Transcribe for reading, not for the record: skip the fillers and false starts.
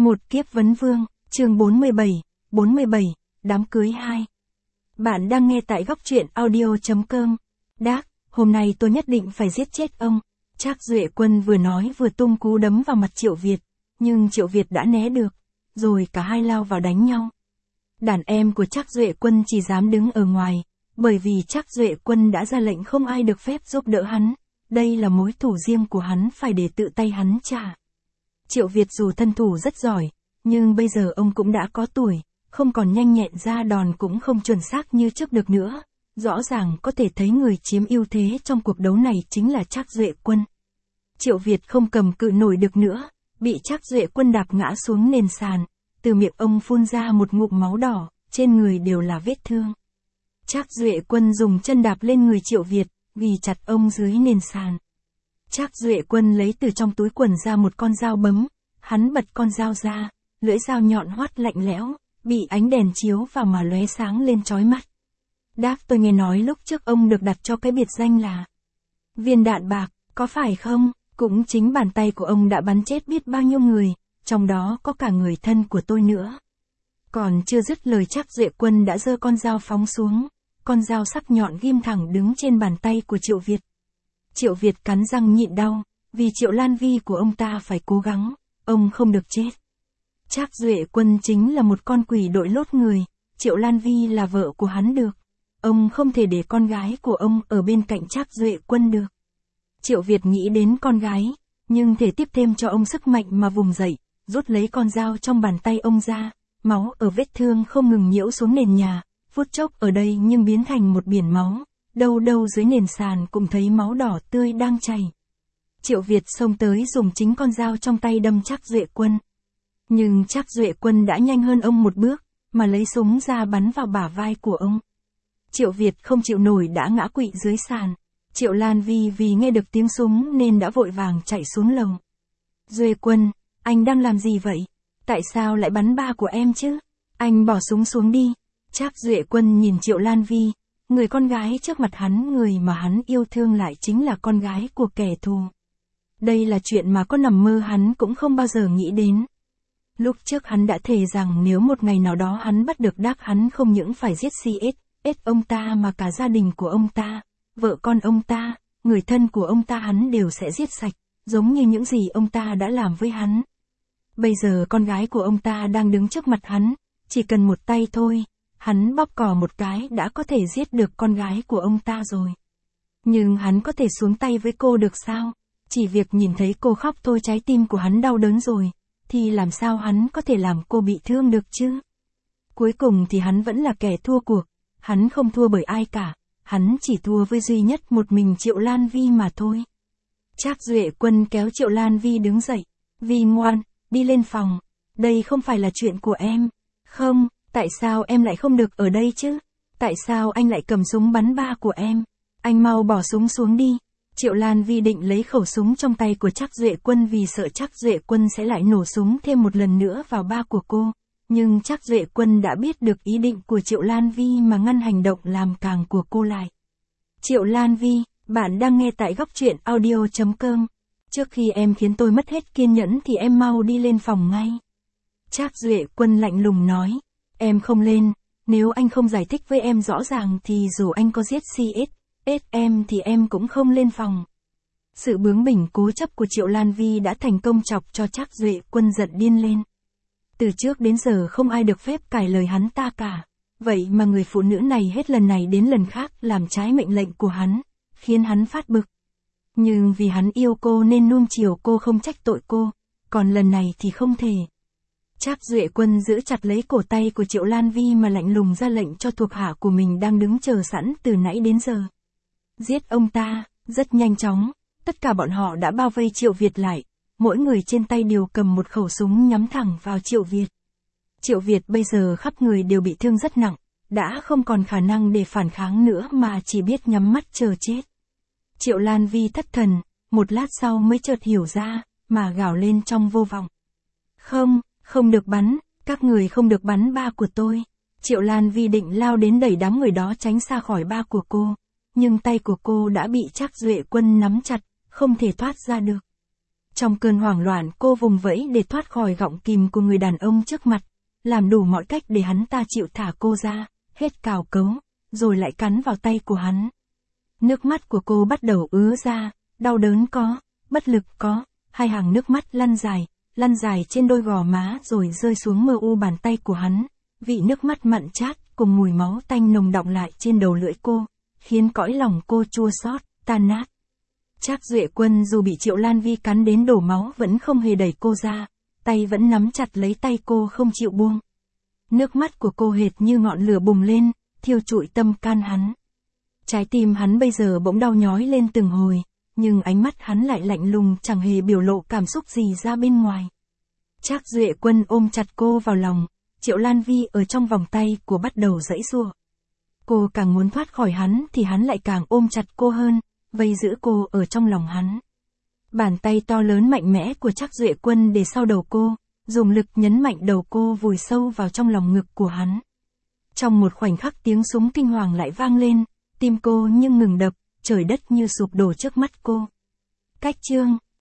Một kiếp vấn vương, chương 47, đám cưới 2. Bạn đang nghe tại góc truyện audio.com. Đác, hôm nay tôi nhất định phải giết chết ông. Trác Duệ Quân vừa nói vừa tung cú đấm vào mặt Triệu Việt, nhưng Triệu Việt đã né được, rồi cả hai lao vào đánh nhau. Đàn em của Trác Duệ Quân chỉ dám đứng ở ngoài, bởi vì Trác Duệ Quân đã ra lệnh không ai được phép giúp đỡ hắn, đây là mối thù riêng của hắn phải để tự tay hắn trả. Triệu Việt dù thân thủ rất giỏi, nhưng bây giờ ông cũng đã có tuổi, không còn nhanh nhẹn ra đòn cũng không chuẩn xác như trước được nữa. Rõ ràng có thể thấy người chiếm ưu thế trong cuộc đấu này chính là Trác Duệ Quân. Triệu Việt không cầm cự nổi được nữa, bị Trác Duệ Quân đạp ngã xuống nền sàn, từ miệng ông phun ra một ngụm máu đỏ, trên người đều là vết thương. Trác Duệ Quân dùng chân đạp lên người Triệu Việt, ghi chặt ông dưới nền sàn. Trác Duệ Quân lấy từ trong túi quần ra một con dao bấm, hắn bật con dao ra, lưỡi dao nhọn hoắt lạnh lẽo, bị ánh đèn chiếu vào mà lóe sáng lên chói mắt. Đác, tôi nghe nói lúc trước ông được đặt cho cái biệt danh là Viên Đạn Bạc, có phải không? Cũng chính bàn tay của ông đã bắn chết biết bao nhiêu người, trong đó có cả người thân của tôi nữa. Còn chưa dứt lời Trác Duệ Quân đã giơ con dao phóng xuống, con dao sắc nhọn ghim thẳng đứng trên bàn tay của Triệu Việt. Triệu Việt cắn răng nhịn đau, vì Triệu Lan Vi của ông ta phải cố gắng, ông không được chết. Trác Duệ Quân chính là một con quỷ đội lốt người, Triệu Lan Vi là vợ của hắn được. Ông không thể để con gái của ông ở bên cạnh Trác Duệ Quân được. Triệu Việt nghĩ đến con gái, nhưng thể tiếp thêm cho ông sức mạnh mà vùng dậy, rút lấy con dao trong bàn tay ông ra, máu ở vết thương không ngừng nhiễu xuống nền nhà, phút chốc ở đây nhưng biến thành một biển máu, đâu đâu dưới nền sàn cũng thấy máu đỏ tươi đang chảy. Triệu Việt xông tới dùng chính con dao trong tay đâm Trác Duệ Quân. Nhưng Trác Duệ Quân đã nhanh hơn ông một bước, mà lấy súng ra bắn vào bả vai của ông. Triệu Việt không chịu nổi đã ngã quỵ dưới sàn. Triệu Lan Vi vì nghe được tiếng súng nên đã vội vàng chạy xuống lầu. Duệ Quân, anh đang làm gì vậy? Tại sao lại bắn ba của em chứ? Anh bỏ súng xuống đi. Trác Duệ Quân nhìn Triệu Lan Vi, người con gái trước mặt hắn, người mà hắn yêu thương lại chính là con gái của kẻ thù. Đây là chuyện mà có nằm mơ hắn cũng không bao giờ nghĩ đến. Lúc trước hắn đã thề rằng nếu một ngày nào đó hắn bắt được Đác, hắn không những phải giết CSS ông ta mà cả gia đình của ông ta, vợ con ông ta, người thân của ông ta hắn đều sẽ giết sạch, giống như những gì ông ta đã làm với hắn. Bây giờ con gái của ông ta đang đứng trước mặt hắn, chỉ cần một tay thôi, hắn bóp cò một cái đã có thể giết được con gái của ông ta rồi. Nhưng hắn có thể xuống tay với cô được sao? Chỉ việc nhìn thấy cô khóc thôi trái tim của hắn đau đớn rồi, thì làm sao hắn có thể làm cô bị thương được chứ? Cuối cùng thì hắn vẫn là kẻ thua cuộc, hắn không thua bởi ai cả, hắn chỉ thua với duy nhất một mình Triệu Lan Vi mà thôi. Trác Duệ Quân kéo Triệu Lan Vi đứng dậy, Vi ngoan, đi lên phòng, đây không phải là chuyện của em. Không, tại sao em lại không được ở đây chứ? Tại sao anh lại cầm súng bắn ba của em? Anh mau bỏ súng xuống đi. Triệu Lan Vi định lấy khẩu súng trong tay của Trác Duệ Quân vì sợ Trác Duệ Quân sẽ lại nổ súng thêm một lần nữa vào ba của cô. Nhưng Trác Duệ Quân đã biết được ý định của Triệu Lan Vi mà ngăn hành động làm càng của cô lại. Triệu Lan Vi, bạn đang nghe tại góc truyện audio.com. Trước khi em khiến tôi mất hết kiên nhẫn thì em mau đi lên phòng ngay. Trác Duệ Quân lạnh lùng nói. Em không lên, nếu anh không giải thích với em rõ ràng thì dù anh có giết CSS em thì em cũng không lên phòng. Sự bướng bỉnh cố chấp của Triệu Lan Vi đã thành công chọc cho Trác Duệ Quân giận điên lên. Từ trước đến giờ không ai được phép cãi lời hắn ta cả. Vậy mà người phụ nữ này hết lần này đến lần khác làm trái mệnh lệnh của hắn, khiến hắn phát bực. Nhưng vì hắn yêu cô nên nuông chiều cô, không trách tội cô, còn lần này thì không thể. Trác Duệ Quân giữ chặt lấy cổ tay của Triệu Lan Vi mà lạnh lùng ra lệnh cho thuộc hạ của mình đang đứng chờ sẵn từ nãy đến giờ. Giết ông ta. Rất nhanh chóng, tất cả bọn họ đã bao vây Triệu Việt lại, mỗi người trên tay đều cầm một khẩu súng nhắm thẳng vào Triệu Việt. Triệu Việt bây giờ khắp người đều bị thương rất nặng, đã không còn khả năng để phản kháng nữa mà chỉ biết nhắm mắt chờ chết. Triệu Lan Vi thất thần, một lát sau mới chợt hiểu ra, mà gào lên trong vô vọng. Không được bắn, các người không được bắn ba của tôi. Triệu Lan Vi định lao đến đẩy đám người đó tránh xa khỏi ba của cô, nhưng tay của cô đã bị Trác Duệ Quân nắm chặt, không thể thoát ra được. Trong cơn hoảng loạn cô vùng vẫy để thoát khỏi gọng kìm của người đàn ông trước mặt, làm đủ mọi cách để hắn ta chịu thả cô ra, hết cào cấu, rồi lại cắn vào tay của hắn. Nước mắt của cô bắt đầu ứa ra, đau đớn có, bất lực có, hai hàng nước mắt lăn dài trên đôi gò má rồi rơi xuống mờ u bàn tay của hắn, vị nước mắt mặn chát cùng mùi máu tanh nồng đọng lại trên đầu lưỡi cô, khiến cõi lòng cô chua xót, tan nát. Trác Duệ Quân dù bị Triệu Lan Vi cắn đến đổ máu vẫn không hề đẩy cô ra, tay vẫn nắm chặt lấy tay cô không chịu buông. Nước mắt của cô hệt như ngọn lửa bùng lên, thiêu trụi tâm can hắn. Trái tim hắn bây giờ bỗng đau nhói lên từng hồi, nhưng ánh mắt hắn lại lạnh lùng chẳng hề biểu lộ cảm xúc gì ra bên ngoài. Trác Duệ Quân ôm chặt cô vào lòng, Triệu Lan Vi ở trong vòng tay của bắt đầu giãy giụa. Cô càng muốn thoát khỏi hắn thì hắn lại càng ôm chặt cô hơn, vây giữ cô ở trong lòng hắn. Bàn tay to lớn mạnh mẽ của Trác Duệ Quân để sau đầu cô, dùng lực nhấn mạnh đầu cô vùi sâu vào trong lòng ngực của hắn. Trong một khoảnh khắc tiếng súng kinh hoàng lại vang lên, tim cô như ngừng đập, trời đất như sụp đổ trước mắt cô. Cách chương